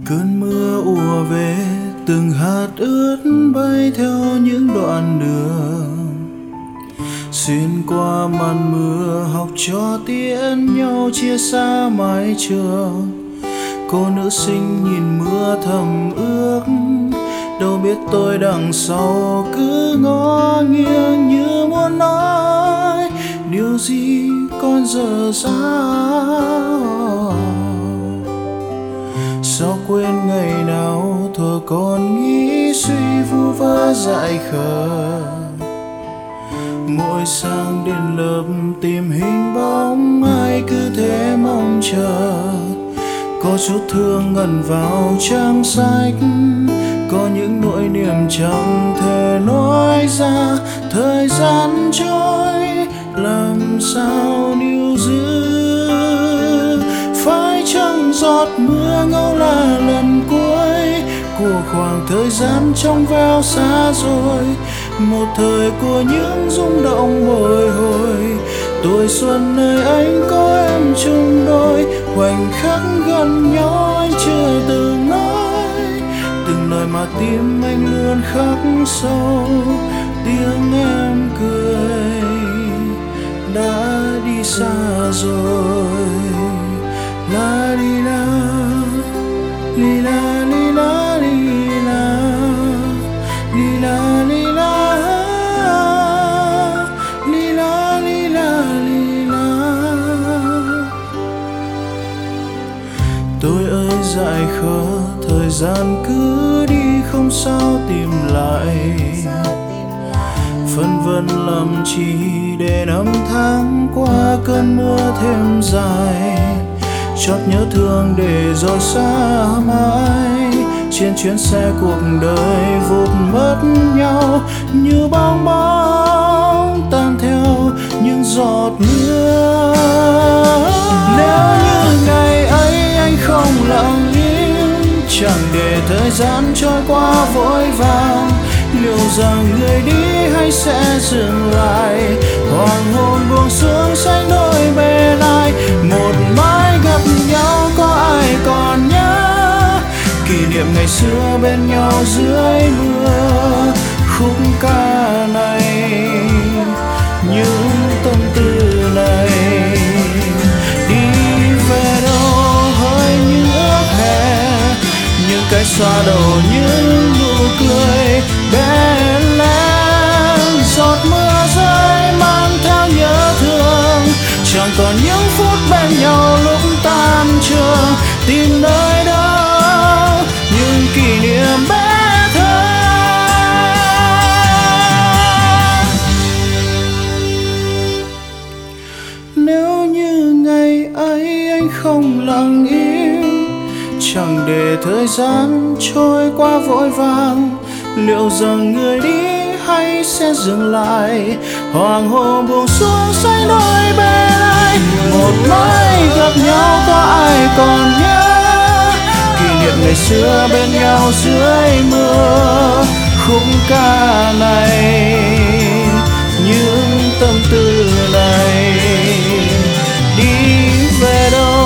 Cơn mưa ùa về, từng hạt ướt bay theo những đoạn đường, xuyên qua màn mưa học trò tiễn nhau chia xa mái trường. Cô nữ sinh nhìn mưa thầm ước, đâu biết tôi đằng sau cứ ngó nghiêng như muốn nói điều gì còn dở dang. Sao quên ngày nào thuở còn nghĩ suy vu vơ dại khờ, mỗi sáng đến lớp tìm hình bóng ai cứ thế mong chờ. Có chút thương ngẩn vào trang sách, có những nỗi niềm chẳng thể nói ra. Thời gian trôi làm sao níu giữ, phải chăng giọt mưa ngâu là lần cuối của khoảng thời gian trong veo xa rồi. Một thời của những rung động bồi hồi, tuổi xuân nơi anh có em chung đôi. Khoảnh khắc gần nhau anh chưa từng nói, từng lời mà tim anh luôn khắc sâu. Tiếng em cười đã đi xa rồi. La li la, li la li la li la, li la li la, li la li la li la. Tôi ơi dại khờ, thời gian cứ đi không sao tìm lại. Phân vân làm chi để năm tháng qua cơn mưa thêm dài. Chót nhớ thương để rồi xa mãi, trên chuyến xe cuộc đời vụt mất nhau như bong bóng tan theo những giọt mưa. Nếu như ngày ấy anh không lặng im, chẳng để thời gian trôi qua vội vàng, liệu rằng người đi hay sẽ dừng lại? Hoàng hôn buông xuống xanh đôi bề lại, một mãi gặp nhau có ai còn nhớ kỷ niệm ngày xưa bên nhau dưới mưa. Khúc ca này, những tâm tư này, đi về đâu hỡi những ước hẹn, những cái xoa đầu những nụ cười bé lên. Giọt mưa rơi mang theo nhớ thương, chẳng còn những phút bên nhau lúc tan trường. Tìm nơi đâu những kỷ niệm bé thơ. Nếu như ngày ấy anh không lặng im, chẳng để thời gian trôi qua vội vàng, liệu rằng người đi hay sẽ dừng lại? Hoàng hôn buông xuống xanh đôi bề lại, một mãi gặp nhau có ai còn nhớ kỷ niệm ngày xưa bên nhau dưới mưa. Khúc ca này, những tâm tư này, đi về đâu